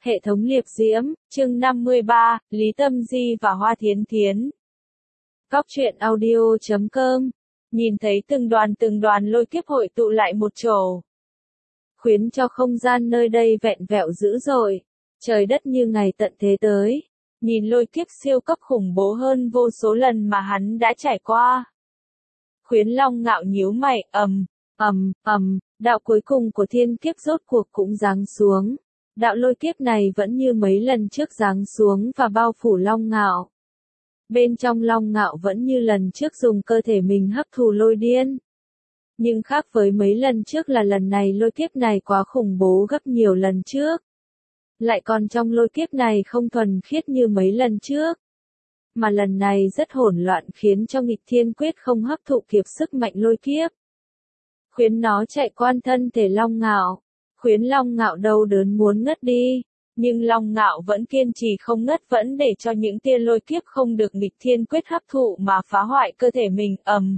Hệ thống liệp diễm, chương 53, Lý Tâm Di và Hoa Thiến Thiến. Góc truyện audio.com. Nhìn thấy từng đoàn lôi kiếp hội tụ lại một chỗ, khiến cho không gian nơi đây vẹn vẹo dữ dội. Trời đất như ngày tận thế tới. Nhìn lôi kiếp siêu cấp khủng bố hơn vô số lần mà hắn đã trải qua. Khuyến Long ngạo nhíu mày, đạo cuối cùng của thiên kiếp rốt cuộc cũng giáng xuống. Đạo lôi kiếp này vẫn như mấy lần trước giáng xuống và bao phủ Long Ngạo. Bên trong Long Ngạo vẫn như lần trước dùng cơ thể mình hấp thụ lôi điên. Nhưng khác với mấy lần trước là lần này lôi kiếp này quá khủng bố gấp nhiều lần trước. Lại còn trong lôi kiếp này không thuần khiết như mấy lần trước. Mà lần này rất hỗn loạn khiến cho nghịch thiên quyết không hấp thụ kịp sức mạnh lôi kiếp. Khuyến nó chạy quan thân thể Long Ngạo. Khuyến Long Ngạo đau đớn muốn ngất đi, nhưng Long Ngạo vẫn kiên trì không ngất, vẫn để cho những tia lôi kiếp không được nghịch thiên quyết hấp thụ mà phá hoại cơ thể mình.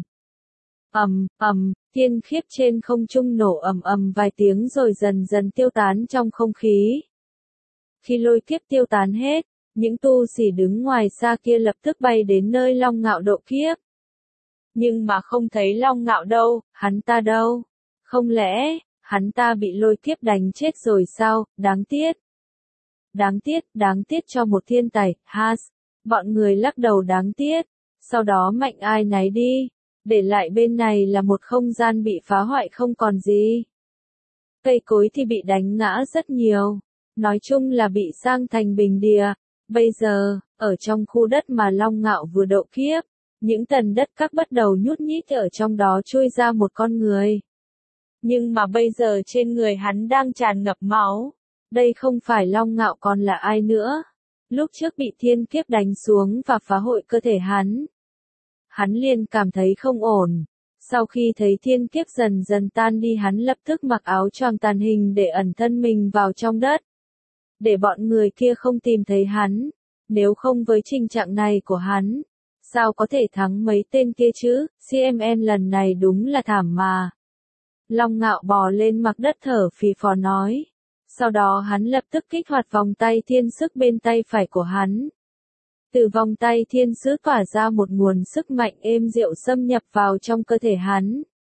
Thiên khiếp trên không trung nổ vài tiếng rồi dần dần tiêu tán trong không khí. Khi lôi kiếp tiêu tán hết, những tu sĩ đứng ngoài xa kia lập tức bay đến nơi Long Ngạo độ kiếp. Nhưng mà không thấy Long Ngạo đâu, hắn ta đâu? Không lẽ hắn ta bị lôi kiếp đánh chết rồi sao? Đáng tiếc cho một thiên tài, has. Bọn người lắc đầu đáng tiếc, sau đó mạnh ai nấy đi, để lại bên này là một không gian bị phá hoại không còn gì. Cây cối thì bị đánh ngã rất nhiều, nói chung là bị sang thành bình địa. Bây giờ, ở trong khu đất mà Long Ngạo vừa độ kiếp, những tầng đất các bắt đầu nhút nhít, ở trong đó chui ra một con người. Nhưng mà bây giờ trên người hắn đang tràn ngập máu. Đây không phải Long Ngạo còn là ai nữa. Lúc trước bị thiên kiếp đánh xuống và phá hội cơ thể hắn. Hắn liền cảm thấy không ổn. Sau khi thấy thiên kiếp dần dần tan đi, hắn lập tức mặc áo choàng tàn hình để ẩn thân mình vào trong đất. Để bọn người kia không tìm thấy hắn. Nếu không với trình trạng này của hắn, sao có thể thắng mấy tên kia chứ? CMN lần này đúng là thảm mà. Long Ngạo bò lên mặt đất thở phì phò nói. Sau đó hắn lập tức kích hoạt vòng tay thiên sức bên tay phải của hắn. Từ vòng tay thiên sứ tỏa ra một nguồn sức mạnh êm dịu xâm nhập vào trong cơ thể hắn.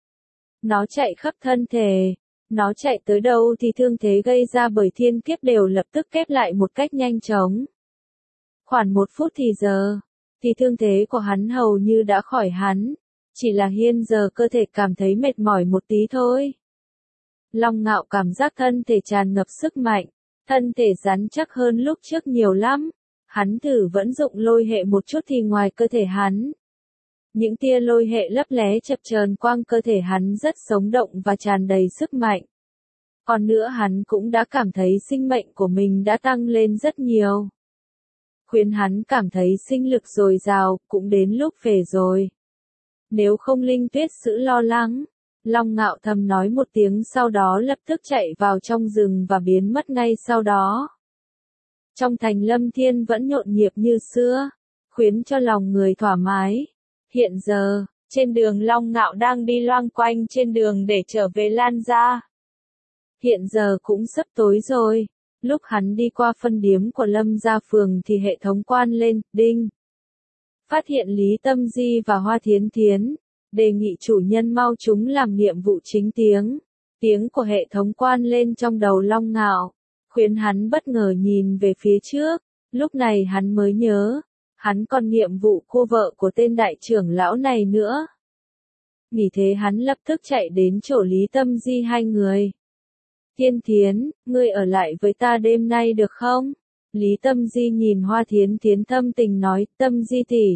Nó chạy khắp thân thể. Nó chạy tới đâu thì thương thế gây ra bởi thiên kiếp đều lập tức khép lại một cách nhanh chóng. Khoảng 1 phút thì thương thế của hắn hầu như đã khỏi hẳn. Chỉ là hiện giờ cơ thể cảm thấy mệt mỏi một tí thôi. Long Ngạo cảm giác thân thể tràn ngập sức mạnh, thân thể rắn chắc hơn lúc trước nhiều lắm. Hắn thử vẫn dụng lôi hệ một chút thì ngoài cơ thể hắn, những tia lôi hệ lấp lé chập chờn quang cơ thể hắn rất sống động và tràn đầy sức mạnh. Còn nữa hắn cũng đã cảm thấy sinh mệnh của mình đã tăng lên rất nhiều. Khuyến hắn cảm thấy sinh lực dồi dào, cũng đến lúc về rồi. Nếu không Linh Tuyết Sữ lo lắng. Long Ngạo thầm nói một tiếng, sau đó lập tức chạy vào trong rừng và biến mất ngay sau đó. Trong thành Lâm Thiên vẫn nhộn nhịp như xưa, khuyến cho lòng người thoải mái. Hiện giờ, trên đường Long Ngạo đang đi loanh quanh trên đường để trở về Lan Gia. Hiện giờ cũng sắp tối rồi, lúc hắn đi qua phân điếm của Lâm Gia Phường thì hệ thống quan lên, đinh. Phát hiện Lý Tâm Di và Hoa Thiến Thiến. Đề nghị chủ nhân mau chúng làm nhiệm vụ chính tiếng. Tiếng của hệ thống quan lên trong đầu Long Ngạo. Khuyến hắn bất ngờ nhìn về phía trước. Lúc này hắn mới nhớ. Hắn còn nhiệm vụ cô vợ của tên đại trưởng lão này nữa. Nghĩ thế hắn lập tức chạy đến chỗ Lý Tâm Di hai người. Thiên Thiến, ngươi ở lại với ta đêm nay được không? Lý Tâm Di nhìn Hoa Thiến Thiến thâm tình nói, Tâm Di tỷ.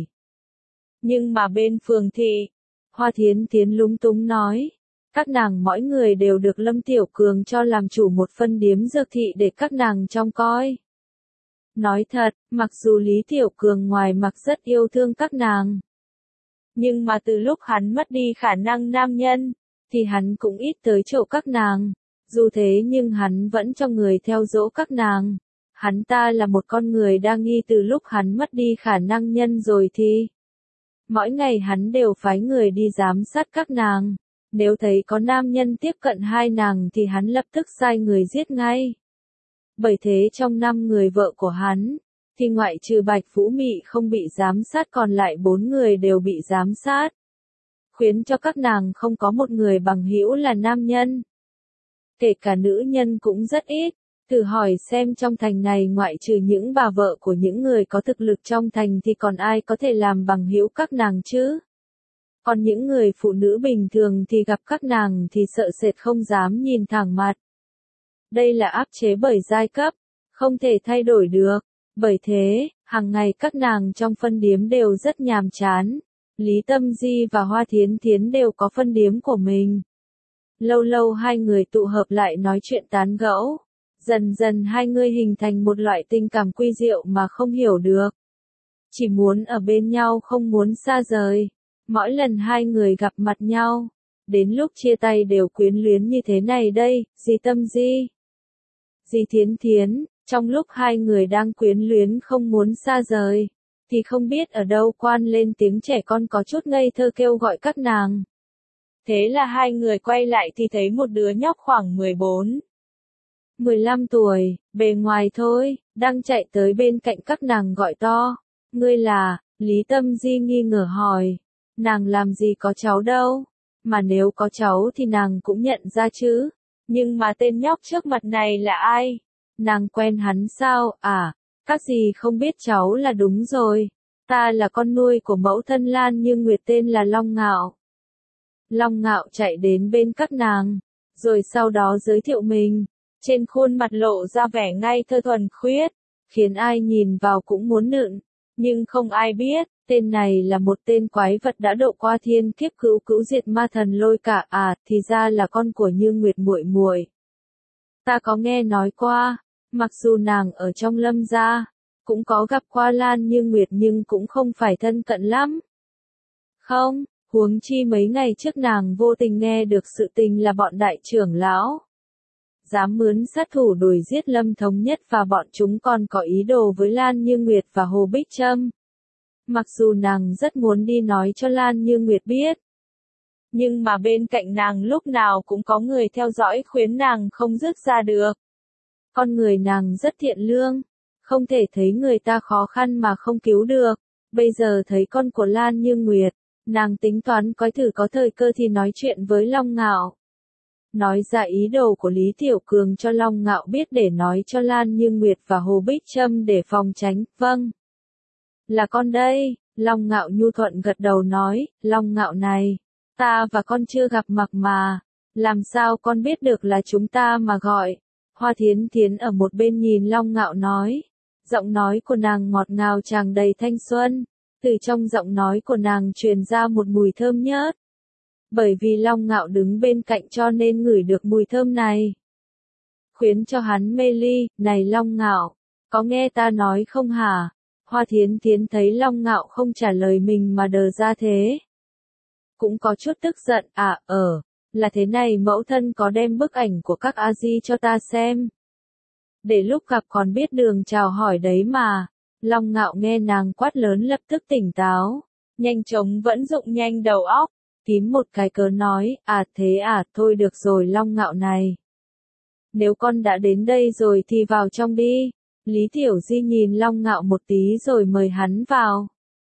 Nhưng mà bên phường thì... Hoa Thiến Thiến lúng túng nói. Các nàng mỗi người đều được Lâm Tiểu Cường cho làm chủ một phân điếm dược thị để các nàng trông coi. Nói thật, mặc dù Lý Tiểu Cường ngoài mặt rất yêu thương các nàng. Nhưng mà từ lúc hắn mất đi khả năng nam nhân, thì hắn cũng ít tới chỗ các nàng. Dù thế nhưng hắn vẫn cho người theo dỗ các nàng. Hắn ta là một con người đa nghi, từ lúc hắn mất đi khả năng nhân rồi thì... Mỗi ngày hắn đều phái người đi giám sát các nàng. Nếu thấy có nam nhân tiếp cận hai nàng thì hắn lập tức sai người giết ngay. Bởi thế trong 5 người vợ của hắn, thì ngoại trừ Bạch Vũ Mị không bị giám sát còn lại 4 người đều bị giám sát. Khiến cho các nàng không có một người bằng hữu là nam nhân. Kể cả nữ nhân cũng rất ít. Thử hỏi xem trong thành này ngoại trừ những bà vợ của những người có thực lực trong thành thì còn ai có thể làm bằng hữu các nàng chứ? Còn những người phụ nữ bình thường thì gặp các nàng thì sợ sệt không dám nhìn thẳng mặt. Đây là áp chế bởi giai cấp, không thể thay đổi được. Bởi thế, hàng ngày các nàng trong phân điếm đều rất nhàm chán. Lý Tâm Di và Hoa Thiến Thiến đều có phân điếm của mình. Lâu lâu hai người tụ hợp lại nói chuyện tán gẫu. Dần dần hai người hình thành một loại tình cảm quy diệu mà không hiểu được. Chỉ muốn ở bên nhau không muốn xa rời. Mỗi lần hai người gặp mặt nhau, đến lúc chia tay đều quyến luyến như thế này đây, Di Tâm Di. Di Thiến Thiến, trong lúc hai người đang quyến luyến không muốn xa rời, thì không biết ở đâu quan lên tiếng trẻ con có chút ngây thơ kêu gọi các nàng. Thế là hai người quay lại thì thấy một đứa nhóc khoảng 15 tuổi, bề ngoài thôi, đang chạy tới bên cạnh các nàng gọi to. Ngươi là, Lý Tâm Di nghi ngờ hỏi. Nàng làm gì có cháu đâu, mà nếu có cháu thì nàng cũng nhận ra chứ. Nhưng mà tên nhóc trước mặt này là ai? Nàng quen hắn sao? À, các gì không biết cháu là đúng rồi. Ta là con nuôi của mẫu thân Lan Như Nguyệt tên là Long Ngạo. Long Ngạo chạy đến bên các nàng, rồi sau đó giới thiệu mình. Trên khuôn mặt lộ ra vẻ ngây thơ thuần khiết, khiến ai nhìn vào cũng muốn nựng. Nhưng không ai biết, tên này là một tên quái vật đã độ qua thiên kiếp cữu cữu diệt ma thần Lôi Cả, à, thì ra là con của Như Nguyệt muội muội. Ta có nghe nói qua, mặc dù nàng ở trong Lâm gia, cũng có gặp qua Lan Như Nguyệt nhưng cũng không phải thân cận lắm. Không, huống chi mấy ngày trước nàng vô tình nghe được sự tình là bọn đại trưởng lão dám mướn sát thủ đuổi giết Lâm Thống Nhất và bọn chúng còn có ý đồ với Lan Như Nguyệt và Hồ Bích Trâm. Mặc dù nàng rất muốn đi nói cho Lan Như Nguyệt biết, nhưng mà bên cạnh nàng lúc nào cũng có người theo dõi khuyến nàng không dứt ra được. Con người nàng rất thiện lương, không thể thấy người ta khó khăn mà không cứu được. Bây giờ thấy con của Lan Như Nguyệt, nàng tính toán coi thử có thời cơ thì nói chuyện với Long Ngạo. Nói ra ý đồ của Lý Tiểu Cường cho Long Ngạo biết để nói cho Lan Như Nguyệt và Hồ Bích Trâm để phòng tránh. Vâng, là con đây, Long Ngạo nhu thuận gật đầu nói. Long Ngạo này, ta và con chưa gặp mặt mà, làm sao con biết được là chúng ta mà gọi. Hoa Thiến Thiến ở một bên nhìn Long Ngạo nói, giọng nói của nàng ngọt ngào tràn đầy thanh xuân, từ trong giọng nói của nàng truyền ra một mùi thơm nhớt. Bởi vì Long Ngạo đứng bên cạnh cho nên ngửi được mùi thơm này, khiến cho hắn mê ly. Này Long Ngạo, có nghe ta nói không hả? Hoa Thiến Thiến thấy Long Ngạo không trả lời mình mà đờ ra thế, cũng có chút tức giận. À, là thế này, mẫu thân có đem bức ảnh của các A-di cho ta xem, để lúc gặp còn biết đường chào hỏi đấy mà. Long Ngạo nghe nàng quát lớn lập tức tỉnh táo, nhanh chóng vẫn dụng nhanh đầu óc, tím một cái cớ nói, à thế à, thôi được rồi Long Ngạo này. Nếu con đã đến đây rồi thì vào trong đi. Lý Tiểu Di nhìn Long Ngạo một tí rồi mời hắn vào.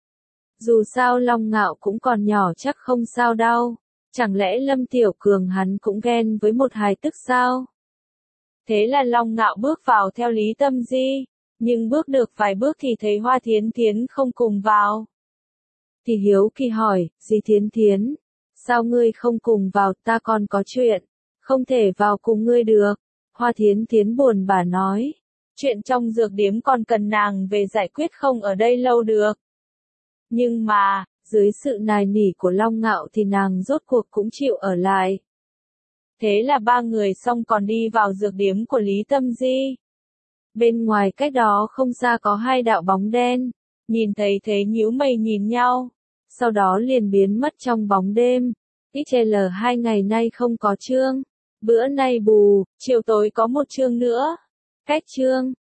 Dù sao Long Ngạo cũng còn nhỏ chắc không sao đâu. Chẳng lẽ Lâm Tiểu Cường hắn cũng ghen với một hài tức sao? Thế là Long Ngạo bước vào theo Lý Tâm Di, nhưng bước được vài bước thì thấy Hoa Thiến Thiến không cùng vào. Thì hiếu kỳ hỏi, Di Thiến Thiến, sao ngươi không cùng vào, ta còn có chuyện, không thể vào cùng ngươi được. Hoa Thiến Thiến buồn bã nói, chuyện trong dược điếm còn cần nàng về giải quyết không ở đây lâu được. Nhưng mà, dưới sự nài nỉ của Long Ngạo thì nàng rốt cuộc cũng chịu ở lại. Thế là ba người xong còn đi vào dược điếm của Lý Tâm Di. Bên ngoài cách đó không xa có hai đạo bóng đen, nhìn thấy thế nhíu mày nhìn nhau, sau đó liền biến mất trong bóng đêm. XL 2 ngày nay không có chương, bữa nay bù, chiều tối có một chương nữa. Cách chương